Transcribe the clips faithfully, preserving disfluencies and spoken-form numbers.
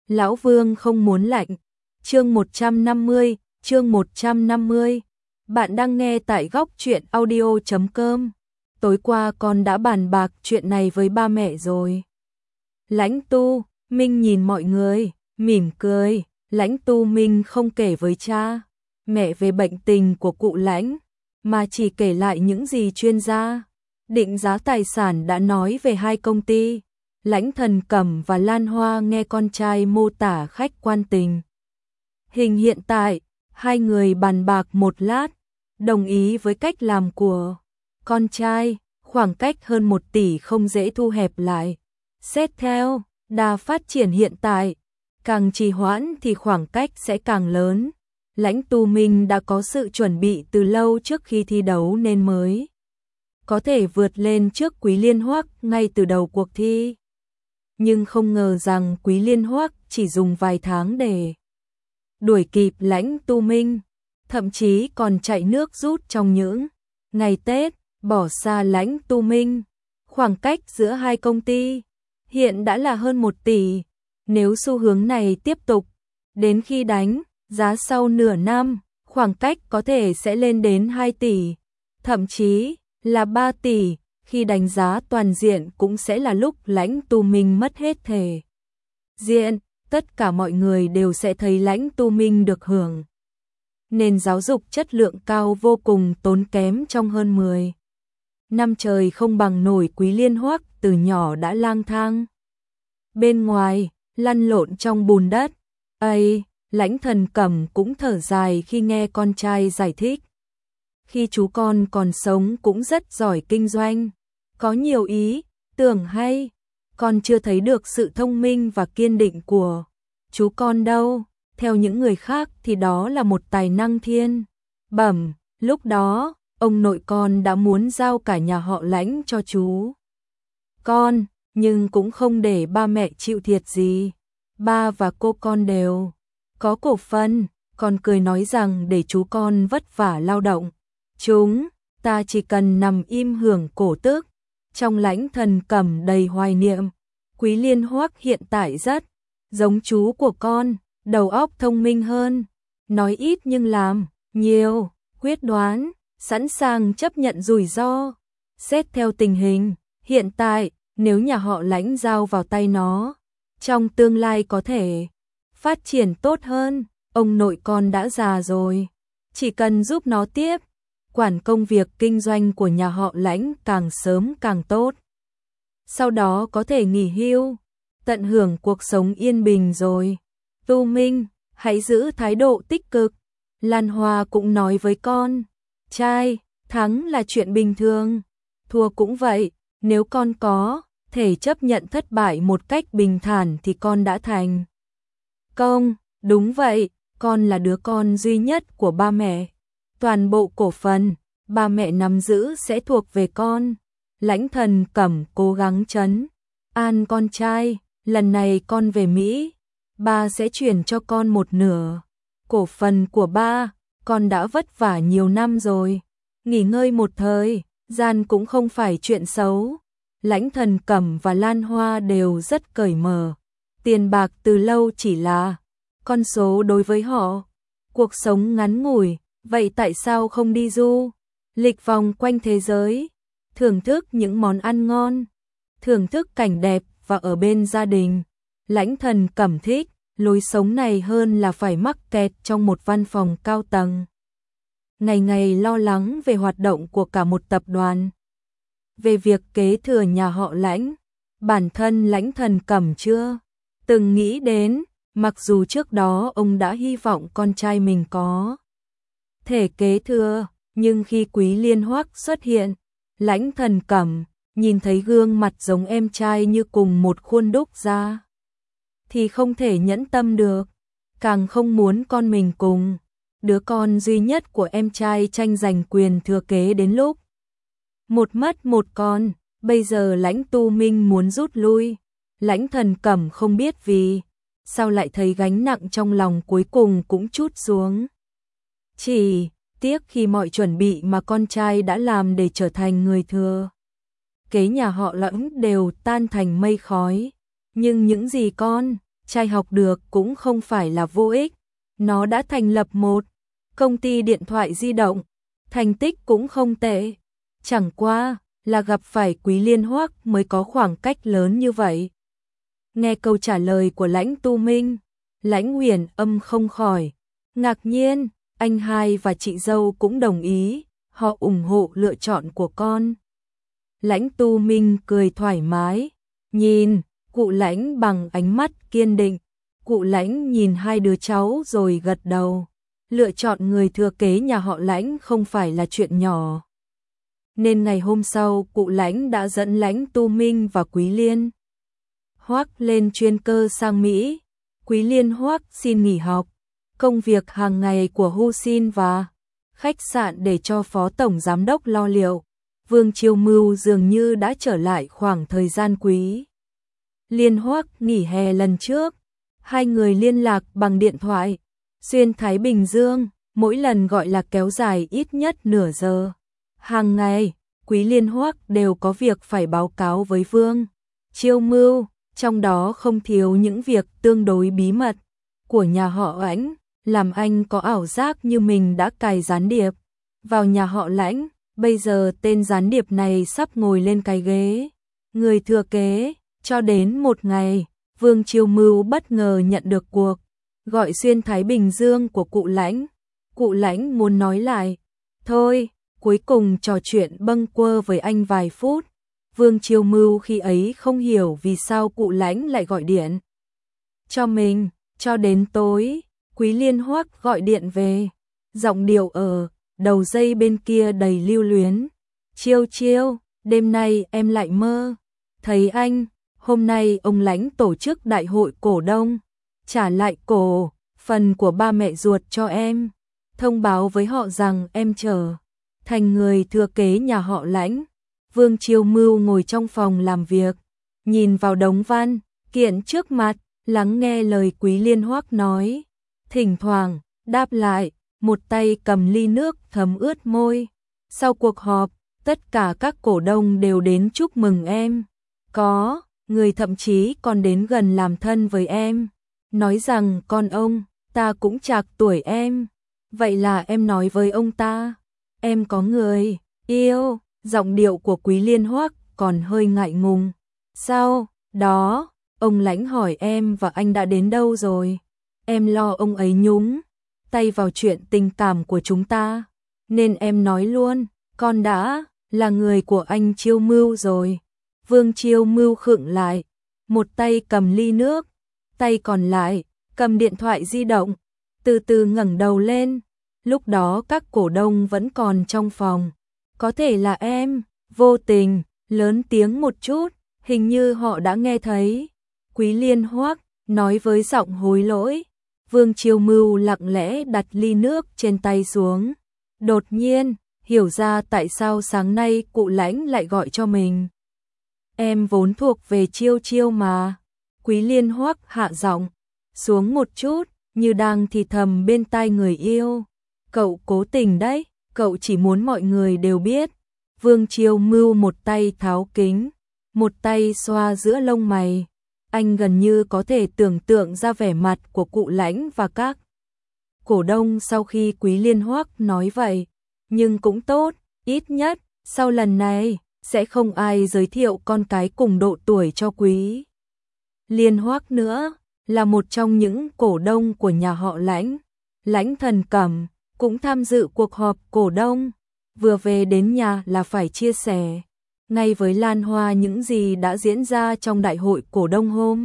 Lão Vương không muốn lạnh. Chương một trăm năm mươi, chương một trăm năm mươi. Bạn đang nghe tại góc truyện audio chấm com. Tối qua con đã bàn bạc chuyện này với ba mẹ rồi. Lãnh Tu Minh nhìn mọi người, mỉm cười. Lãnh Tu Minh không kể với cha, mẹ về bệnh tình của cụ Lãnh, mà chỉ kể lại những gì chuyên gia định giá tài sản đã nói về hai công ty. Lãnh Thần Cẩm và Lan Hoa nghe con trai mô tả khách quan tình hình hiện tại, hai người bàn bạc một lát, đồng ý với cách làm của con trai, khoảng cách hơn một tỷ không dễ thu hẹp lại. Xét theo đà phát triển hiện tại, càng trì hoãn thì khoảng cách sẽ càng lớn. Lãnh Tu Minh đã có sự chuẩn bị từ lâu trước khi thi đấu nên mới có thể vượt lên trước Quý Liên Hoắc ngay từ đầu cuộc thi. Nhưng không ngờ rằng Quý Liên Hoắc chỉ dùng vài tháng để đuổi kịp Lãnh Tu Minh, thậm chí còn chạy nước rút trong những ngày Tết, bỏ xa Lãnh Tu Minh. Khoảng cách giữa hai công ty hiện đã là hơn một tỷ. Nếu xu hướng này tiếp tục, đến khi đánh giá sau nửa năm, khoảng cách có thể sẽ lên đến hai tỷ, thậm chí là ba tỷ. Khi đánh giá toàn diện cũng sẽ là lúc Lãnh Tu Minh mất hết thể diện, tất cả mọi người đều sẽ thấy Lãnh Tu Minh được hưởng nền giáo dục chất lượng cao vô cùng tốn kém trong hơn mười năm trời không bằng nổi Quý Liên Hoắc từ nhỏ đã lang thang bên ngoài, lăn lộn trong bùn đất. Ây, Lãnh Thần Cẩm cũng thở dài khi nghe con trai giải thích. Khi chú con còn sống cũng rất giỏi kinh doanh, có nhiều ý tưởng hay, con chưa thấy được sự thông minh và kiên định của chú con đâu. Theo những người khác thì đó là một tài năng thiên bẩm. Lúc đó, ông nội con đã muốn giao cả nhà họ Lãnh cho chú con, nhưng cũng không để ba mẹ chịu thiệt gì. Ba và cô con đều có cổ phần, con cười nói rằng để chú con vất vả lao động, chúng ta chỉ cần nằm im hưởng cổ tức. Trong Lãnh Thần Cẩm đầy hoài niệm, Quý Liên Hoắc hiện tại rất giống chú của con, đầu óc thông minh hơn, nói ít nhưng làm nhiều, quyết đoán, sẵn sàng chấp nhận rủi ro. Xét theo tình hình hiện tại, nếu nhà họ Lãnh giao vào tay nó, trong tương lai có thể phát triển tốt hơn. Ông nội con đã già rồi, chỉ cần giúp nó tiếp quản công việc kinh doanh của nhà họ Lãnh càng sớm càng tốt. Sau đó có thể nghỉ hưu, tận hưởng cuộc sống yên bình rồi. Tu Minh, hãy giữ thái độ tích cực. Lan Hoa cũng nói với con trai, thắng là chuyện bình thường, thua cũng vậy. Nếu con có thể chấp nhận thất bại một cách bình thản thì con đã thành công. Đúng vậy, con là đứa con duy nhất của ba mẹ. Toàn bộ cổ phần ba mẹ nắm giữ sẽ thuộc về con. Lãnh Thần Cẩm cố gắng trấn an con trai. Lần này con về Mỹ, ba sẽ chuyển cho con một nửa cổ phần của ba. Con đã vất vả nhiều năm rồi, nghỉ ngơi một thời gian cũng không phải chuyện xấu. Lãnh Thần Cẩm và Lan Hoa đều rất cởi mở. Tiền bạc từ lâu chỉ là con số đối với họ. Cuộc sống ngắn ngủi, vậy tại sao không đi du lịch vòng quanh thế giới, thưởng thức những món ăn ngon, thưởng thức cảnh đẹp và ở bên gia đình. Lãnh Thần Cẩm thích lối sống này hơn là phải mắc kẹt trong một văn phòng cao tầng, ngày ngày lo lắng về hoạt động của cả một tập đoàn. Về việc kế thừa nhà họ Lãnh, bản thân Lãnh Thần Cẩm chưa từng nghĩ đến, mặc dù trước đó ông đã hy vọng con trai mình có thể kế thừa, nhưng khi Quý Liên Hoắc xuất hiện, Lãnh Thần Cẩm nhìn thấy gương mặt giống em trai như cùng một khuôn đúc ra, thì không thể nhẫn tâm được, càng không muốn con mình cùng đứa con duy nhất của em trai tranh giành quyền thừa kế đến lúc một mất một con. Bây giờ Lãnh Tu Minh muốn rút lui, Lãnh Thần Cẩm không biết vì sao lại thấy gánh nặng trong lòng cuối cùng cũng trút xuống. Chỉ tiếc khi mọi chuẩn bị mà con trai đã làm để trở thành người thừa kế nhà họ Lãnh đều tan thành mây khói. Nhưng những gì con trai học được cũng không phải là vô ích. Nó đã thành lập một công ty điện thoại di động, thành tích cũng không tệ. Chẳng qua là gặp phải Quý Liên Hoắc mới có khoảng cách lớn như vậy. Nghe câu trả lời của Lãnh Tu Minh, Lãnh Huyền Âm không khỏi ngạc nhiên, anh hai và chị dâu cũng đồng ý, họ ủng hộ lựa chọn của con. Lãnh Tu Minh cười thoải mái, nhìn cụ Lãnh bằng ánh mắt kiên định. Cụ Lãnh nhìn hai đứa cháu rồi gật đầu. Lựa chọn người thừa kế nhà họ Lãnh không phải là chuyện nhỏ. Nên ngày hôm sau cụ Lãnh đã dẫn Lãnh Tu Minh và Quý Liên Hoắc lên chuyên cơ sang Mỹ. Quý Liên Hoắc xin nghỉ học, công việc hàng ngày của Hu Xin và khách sạn để cho Phó Tổng Giám đốc lo liệu. Vương Chiêu Mưu dường như đã trở lại khoảng thời gian Quý Liên Hoắc nghỉ hè lần trước. Hai người liên lạc bằng điện thoại, xuyên Thái Bình Dương, mỗi lần gọi là kéo dài ít nhất nửa giờ. Hàng ngày, Quý Liên Hoắc đều có việc phải báo cáo với Vương Chiêu Mưu, trong đó không thiếu những việc tương đối bí mật của nhà họ Lãnh, làm anh có ảo giác như mình đã cài gián điệp vào nhà họ Lãnh. Bây giờ tên gián điệp này sắp ngồi lên cái ghế người thừa kế. Cho đến một ngày, Vương Chiêu Mưu bất ngờ nhận được cuộc gọi xuyên Thái Bình Dương của cụ Lãnh. Cụ Lãnh muốn nói lại, thôi, cuối cùng trò chuyện bâng quơ với anh vài phút. Vương Chiêu Mưu khi ấy không hiểu vì sao cụ Lãnh lại gọi điện cho mình. Cho đến tối, Quý Liên Hoắc gọi điện về, giọng điệu ở đầu dây bên kia đầy lưu luyến. Chiêu Chiêu, đêm nay em lại mơ thấy anh. Hôm nay ông Lãnh tổ chức đại hội cổ đông, trả lại cổ phần của ba mẹ ruột cho em, thông báo với họ rằng em trở thành người thừa kế nhà họ Lãnh. Vương Chiêu Mưu ngồi trong phòng làm việc, nhìn vào đống văn kiện trước mặt, lắng nghe lời Quý Liên Hoắc nói, thỉnh thoảng đáp lại, một tay cầm ly nước thấm ướt môi. Sau cuộc họp, tất cả các cổ đông đều đến chúc mừng em, có người thậm chí còn đến gần làm thân với em, nói rằng con ông ta cũng trạc tuổi em. Vậy là em nói với ông ta, em có người yêu. Giọng điệu của Quý Liên Hoắc còn hơi ngại ngùng. Sau đó, ông Lãnh hỏi em và anh đã đến đâu rồi. Em lo ông ấy nhúng tay vào chuyện tình cảm của chúng ta, nên em nói luôn, con đã là người của anh Chiêu Mưu rồi. Vương Chiêu Mưu khựng lại, một tay cầm ly nước, tay còn lại cầm điện thoại di động, từ từ ngẩng đầu lên. Lúc đó các cổ đông vẫn còn trong phòng. Có thể là em vô tình lớn tiếng một chút, hình như họ đã nghe thấy. Quý Liên Hoắc nói với giọng hối lỗi. Vương Chiêu Mưu lặng lẽ đặt ly nước trên tay xuống, đột nhiên hiểu ra tại sao sáng nay cụ Lãnh lại gọi cho mình. Em vốn thuộc về Chiêu Chiêu mà. Quý Liên Hoắc hạ giọng xuống một chút, như đang thì thầm bên tai người yêu. Cậu cố tình đấy, cậu chỉ muốn mọi người đều biết. Vương Chiêu Mưu một tay tháo kính, một tay xoa giữa lông mày. Anh gần như có thể tưởng tượng ra vẻ mặt của cụ Lãnh và các cổ đông sau khi Quý Liên Hoắc nói vậy. Nhưng cũng tốt, ít nhất sau lần này sẽ không ai giới thiệu con cái cùng độ tuổi cho Quý Liên Hoắc nữa. Là một trong những cổ đông của nhà họ Lãnh, Lãnh Thần Cẩm cũng tham dự cuộc họp cổ đông. Vừa về đến nhà là phải chia sẻ ngay với Lan Hoa những gì đã diễn ra trong đại hội cổ đông hôm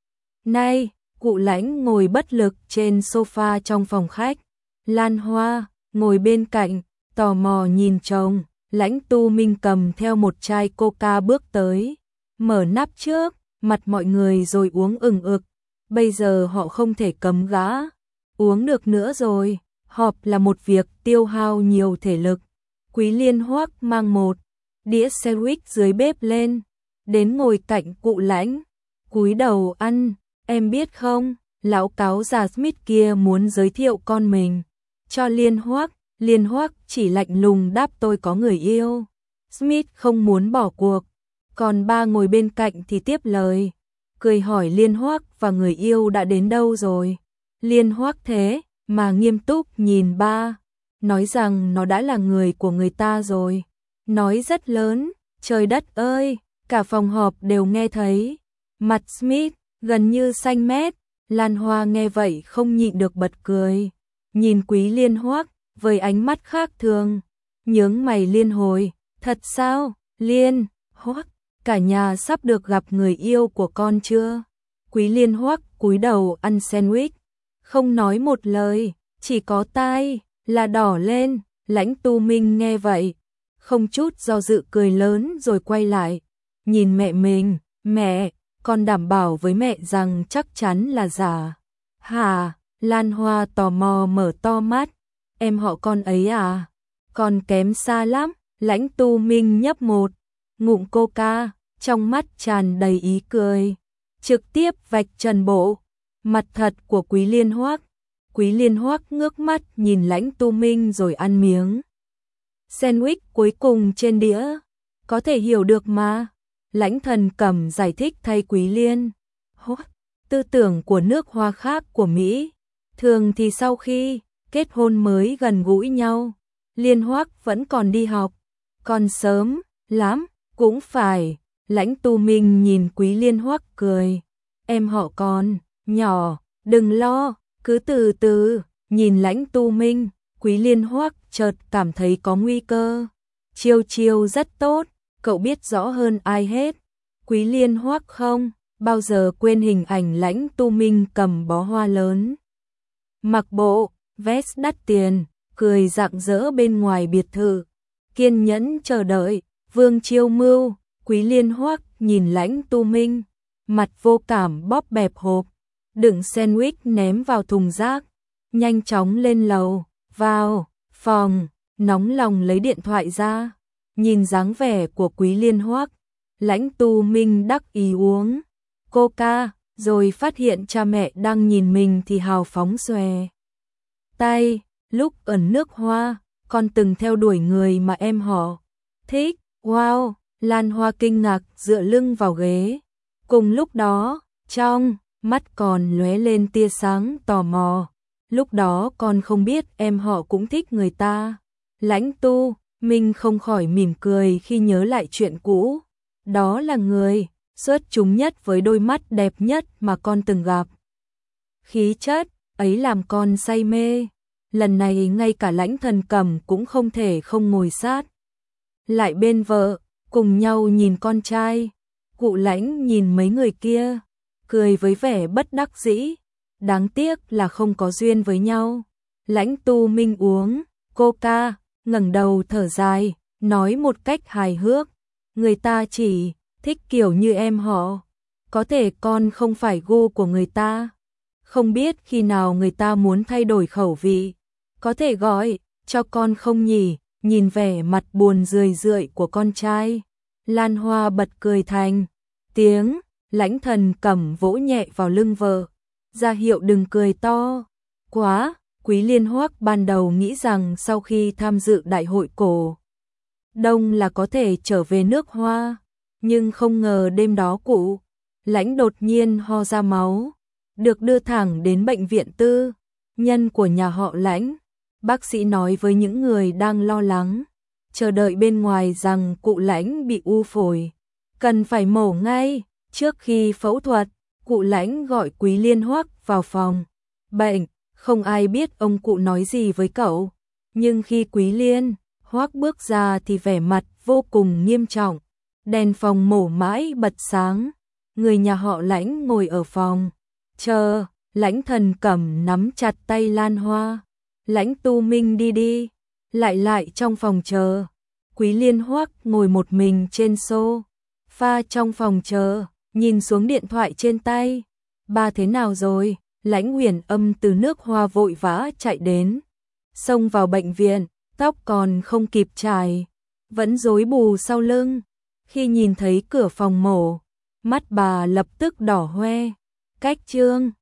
nay. Cụ Lãnh ngồi bất lực trên sofa trong phòng khách. Lan Hoa ngồi bên cạnh, tò mò nhìn chồng. Lãnh Tu Minh cầm theo một chai coca bước tới, mở nắp trước mặt mọi người rồi uống ừng ực. Bây giờ họ không thể cấm gã uống được nữa rồi. Họp là một việc tiêu hao nhiều thể lực. Quý Liên Hoắc mang một đĩa sandwich dưới bếp lên, đến ngồi cạnh cụ Lãnh, cúi đầu ăn. Em biết không, lão cáo già Smith kia muốn giới thiệu con mình cho Liên Hoắc. Liên Hoắc chỉ lạnh lùng đáp tôi có người yêu. Smith không muốn bỏ cuộc. Còn ba ngồi bên cạnh thì tiếp lời. cười hỏi Liên Hoắc và người yêu đã đến đâu rồi. Liên Hoắc thế mà nghiêm túc nhìn ba, nói rằng nó đã là người của người ta rồi. Nói rất lớn, trời đất ơi, cả phòng họp đều nghe thấy. Mặt Smith gần như xanh mét, Lan Hoa nghe vậy không nhịn được bật cười. Nhìn Quý Liên Hoắc với ánh mắt khác thường, nhướng mày liên hồi, thật sao, Liên Hoắc, cả nhà sắp được gặp người yêu của con chưa? Quý Liên Hoắc cúi đầu ăn sandwich, không nói một lời, chỉ có tai là đỏ lên. Lãnh Tu Minh nghe vậy, không chút do dự cười lớn rồi quay lại, nhìn mẹ mình, mẹ, con đảm bảo với mẹ rằng chắc chắn là giả. Hả? Lan Hoa tò mò mở to mắt, em họ con ấy à? Còn kém xa lắm. Lãnh Tu Minh nhấp một ngụm coca, trong mắt tràn đầy ý cười, trực tiếp vạch trần bộ mặt thật của Quý Liên Hoắc. Quý Liên Hoắc ngước mắt nhìn Lãnh Tu Minh rồi ăn miếng sandwich cuối cùng trên đĩa. Có thể hiểu được mà. Lãnh Thần Cẩm giải thích thay Quý Liên Hoắc. Tư tưởng của nước Hoa khác của Mỹ. Thường thì sau khi kết hôn mới gần gũi nhau. Liên Hoắc vẫn còn đi học. Còn sớm lắm, cũng phải. Lãnh Tu Minh nhìn Quý Liên Hoắc cười. Em họ con nhỏ, đừng lo, cứ từ từ. Nhìn Lãnh Tu Minh, Quý Liên Hoắc chợt cảm thấy có nguy cơ. Chiêu chiêu rất tốt, cậu biết rõ hơn ai hết. Quý Liên Hoắc không bao giờ quên hình ảnh Lãnh Tu Minh cầm bó hoa lớn, mặc bộ vest đắt tiền, cười rạng rỡ bên ngoài biệt thự, kiên nhẫn chờ đợi Vương Chiêu Mưu. Quý Liên Hoắc nhìn Lãnh Tu Minh, mặt vô cảm bóp bẹp hộp đựng sandwich ném vào thùng rác, nhanh chóng lên lầu, vào phòng, nóng lòng lấy điện thoại ra. Nhìn dáng vẻ của Quý Liên Hoắc, Lãnh Tu Minh đắc ý uống coca, rồi phát hiện cha mẹ đang nhìn mình thì hào phóng xòe tay. Lúc ở nước Hoa, con từng theo đuổi người mà em họ thích. Wow, Lan Hoa kinh ngạc dựa lưng vào ghế. Cùng lúc đó, trong mắt còn lóe lên tia sáng tò mò. Lúc đó con không biết em họ cũng thích người ta. Lãnh Tu Minh không khỏi mỉm cười khi nhớ lại chuyện cũ. Đó là người xuất chúng nhất với đôi mắt đẹp nhất mà con từng gặp. Khí chất ấy làm con say mê. Lần này ngay cả Lãnh Thần Cẩm cũng không thể không ngồi sát lại bên vợ, cùng nhau nhìn con trai. Cụ Lãnh nhìn mấy người kia, cười với vẻ bất đắc dĩ. Đáng tiếc là không có duyên với nhau. Lãnh Tu Minh uống coca, ngẩng đầu thở dài, nói một cách hài hước. Người ta chỉ thích kiểu như em họ. Có thể con không phải gu của người ta. Không biết khi nào người ta muốn thay đổi khẩu vị. Có thể gọi cho con không nhỉ? Nhìn vẻ mặt buồn rười rượi của con trai, Lan Hoa bật cười thành tiếng. Lãnh Thần Cẩm vỗ nhẹ vào lưng vợ, ra hiệu đừng cười to quá. Quý Liên Hoắc ban đầu nghĩ rằng sau khi tham dự đại hội cổ đông là có thể trở về nước Hoa, nhưng không ngờ đêm đó cụ Lãnh đột nhiên ho ra máu, được đưa thẳng đến bệnh viện tư nhân của nhà họ Lãnh. Bác sĩ nói với những người đang lo lắng chờ đợi bên ngoài rằng cụ Lãnh bị u phổi, cần phải mổ ngay. Trước khi phẫu thuật, cụ Lãnh gọi Quý Liên Hoắc vào phòng bệnh. Không ai biết ông cụ nói gì với cậu, nhưng khi Quý Liên Hoắc bước ra thì vẻ mặt vô cùng nghiêm trọng. Đèn phòng mổ mãi bật sáng. Người nhà họ Lãnh ngồi ở phòng chờ. Lãnh Thần Cẩm nắm chặt tay Lan Hoa. Lãnh Tu Minh đi đi lại lại trong phòng chờ. Quý Liên Hoắc ngồi một mình trên sofa trong phòng chờ, nhìn xuống điện thoại trên tay. Ba thế nào rồi? Lãnh Huyền Âm từ nước Hoa vội vã chạy đến, xông vào bệnh viện, tóc còn không kịp chải, vẫn rối bù sau lưng. Khi nhìn thấy cửa phòng mổ, mắt bà lập tức đỏ hoe. Cách Trương